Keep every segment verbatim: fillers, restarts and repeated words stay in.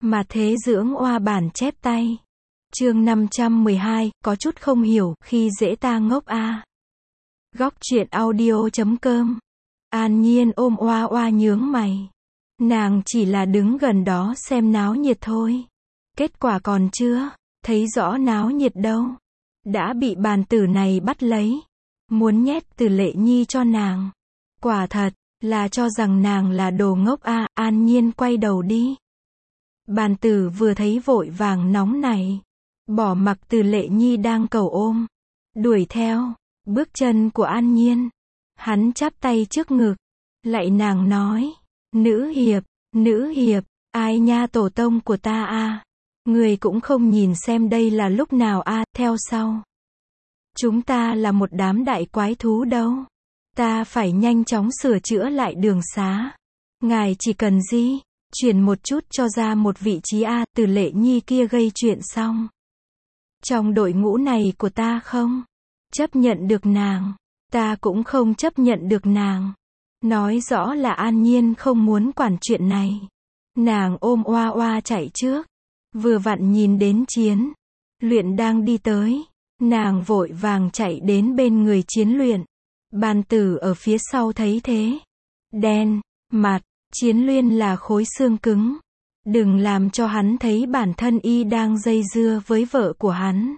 Mà thế dưỡng oa bản chép tay. Chương năm trăm mười hai, có chút không hiểu, khi dễ ta ngốc a. À. Góc truyện audio chấm com. An Nhiên ôm oa oa nhướng mày. Nàng chỉ là đứng gần đó xem náo nhiệt thôi. Kết quả còn chưa thấy rõ náo nhiệt đâu. Đã bị bàn tử này bắt lấy. Muốn nhét Từ Lệ Nhi cho nàng. Quả thật là cho rằng nàng là đồ ngốc a. À. An Nhiên quay đầu đi. Bàn tử vừa thấy vội vàng nóng này. Bỏ mặc Từ Lệ Nhi đang cầu ôm. Đuổi theo bước chân của An Nhiên. Hắn chắp tay trước ngực. Lạy nàng nói. Nữ hiệp, nữ hiệp, ai nha tổ tông của ta a. À. Người cũng không nhìn xem đây là lúc nào a. À. Theo sau. Chúng ta là một đám đại quái thú đâu. Ta phải nhanh chóng sửa chữa lại đường xá. Ngài chỉ cần gì? Chuyển một chút cho ra một vị trí a. À. Từ Lệ Nhi kia gây chuyện xong. Trong đội ngũ này của ta không chấp nhận được nàng. Ta cũng không chấp nhận được nàng. Nói rõ là An Nhiên không muốn quản chuyện này. Nàng ôm oa oa chạy trước. Vừa vặn nhìn đến Chiến Luyện đang đi tới. Nàng vội vàng chạy đến bên người Chiến Luyện. Bàn tử ở phía sau thấy thế. Đen mặt. Chiến Luyện là khối xương cứng. Đừng làm cho hắn thấy bản thân y đang dây dưa với vợ của hắn.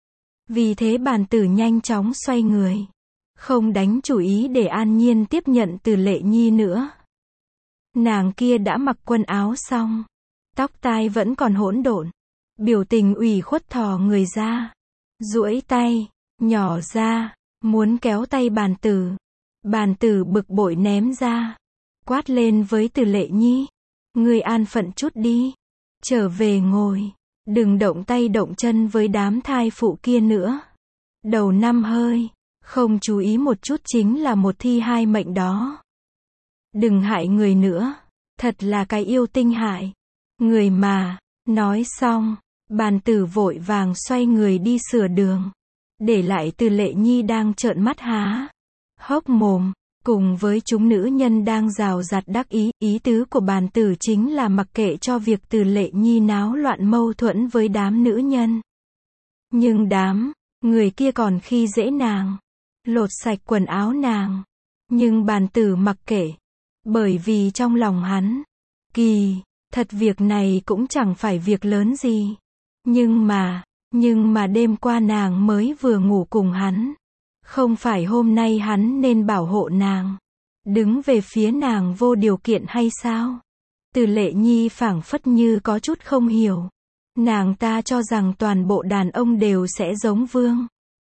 Vì thế bàn tử nhanh chóng xoay người. Không đánh chủ ý để An Nhiên tiếp nhận Từ Lệ Nhi nữa. Nàng kia đã mặc quần áo xong. Tóc tai vẫn còn hỗn độn. Biểu tình ủy khuất thò người ra. Duỗi tay, nhỏ ra, muốn kéo tay bàn tử. Bàn tử bực bội ném ra. Quát lên với Từ Lệ Nhi. Ngươi an phận chút đi. Trở về ngồi. Đừng động tay động chân với đám thai phụ kia nữa. Đầu năm hơi. Không chú ý một chút chính là một thi hai mệnh đó. Đừng hại người nữa. Thật là cái yêu tinh hại. Người mà. Nói xong. Bàn tử vội vàng xoay người đi sửa đường. Để lại Từ Lệ Nhi đang trợn mắt há hốc mồm. Cùng với chúng nữ nhân đang rào rạt đắc ý. Ý tứ của bàn tử chính là mặc kệ cho việc Từ Lệ Nhi náo loạn mâu thuẫn với đám nữ nhân. Nhưng đám người kia còn khi dễ nàng. Lột sạch quần áo nàng. Nhưng bàn tử mặc kệ. Bởi vì trong lòng hắn. Kỳ thật việc này cũng chẳng phải việc lớn gì. Nhưng mà. Nhưng mà đêm qua nàng mới vừa ngủ cùng hắn. Không phải hôm nay hắn nên bảo hộ nàng. Đứng về phía nàng vô điều kiện hay sao? Từ Lệ Nhi phảng phất như có chút không hiểu. Nàng ta cho rằng toàn bộ đàn ông đều sẽ giống Vương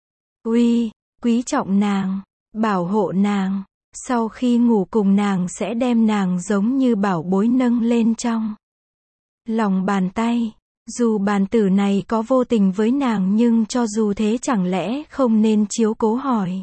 Uy, quý trọng nàng, bảo hộ nàng. Sau khi ngủ cùng nàng sẽ đem nàng giống như bảo bối nâng lên trong lòng bàn tay. Dù bàn tử này có vô tình với nàng nhưng cho dù thế chẳng lẽ không nên chiếu cố hỏi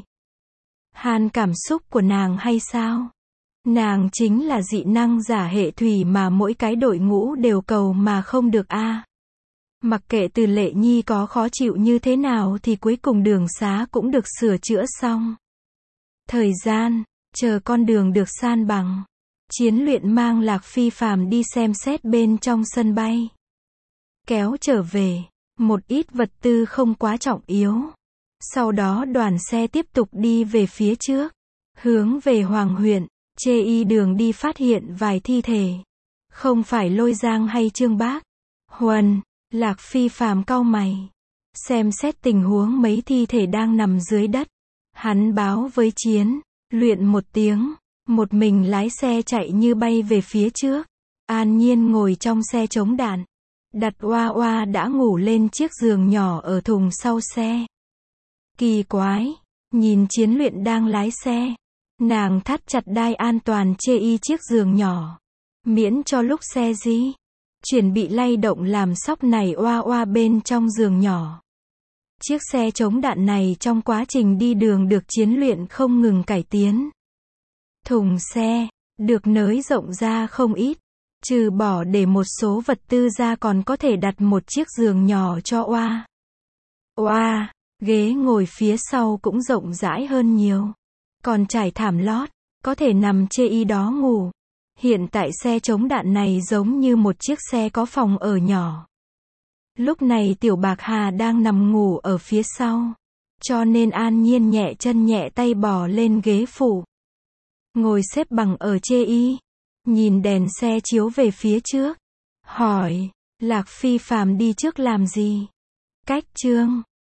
han cảm xúc của nàng hay sao? Nàng chính là dị năng giả hệ thủy mà mỗi cái đội ngũ đều cầu mà không được a. À. Mặc kệ Từ Lệ Nhi có khó chịu như thế nào thì cuối cùng đường xá cũng được sửa chữa xong. Thời gian, chờ con đường được san bằng. Chiến Luyện mang Lạc Phi Phàm đi xem xét bên trong sân bay. Kéo trở về một ít vật tư không quá trọng yếu. Sau đó đoàn xe tiếp tục đi về phía trước, hướng về Hoàng huyện. Chê y đường đi phát hiện vài thi thể. Không phải Lôi Giang hay Trương Bác Huân. Lạc Phi Phàm cau mày, xem xét tình huống mấy thi thể đang nằm dưới đất. Hắn báo với Chiến Luyện một tiếng, một mình lái xe chạy như bay về phía trước. An Nhiên ngồi trong xe chống đạn. Đặt oa oa đã ngủ lên chiếc giường nhỏ ở thùng sau xe. Kỳ quái, nhìn Chiến Luyện đang lái xe. Nàng thắt chặt đai an toàn chê y chiếc giường nhỏ. Miễn cho lúc xe gì chuyển bị lay động làm sóc này oa oa bên trong giường nhỏ. Chiếc xe chống đạn này trong quá trình đi đường được Chiến Luyện không ngừng cải tiến. Thùng xe được nới rộng ra không ít. Trừ bỏ để một số vật tư ra còn có thể đặt một chiếc giường nhỏ cho oa oa. Ghế ngồi phía sau cũng rộng rãi hơn nhiều. Còn trải thảm lót, có thể nằm chê y đó ngủ. Hiện tại xe chống đạn này giống như một chiếc xe có phòng ở nhỏ. Lúc này Tiểu Bạc Hà đang nằm ngủ ở phía sau. Cho nên An Nhiên nhẹ chân nhẹ tay bò lên ghế phụ. Ngồi xếp bằng ở chê y. Nhìn đèn xe chiếu về phía trước. Hỏi, Lạc Phi Phàm đi trước làm gì? Cách chương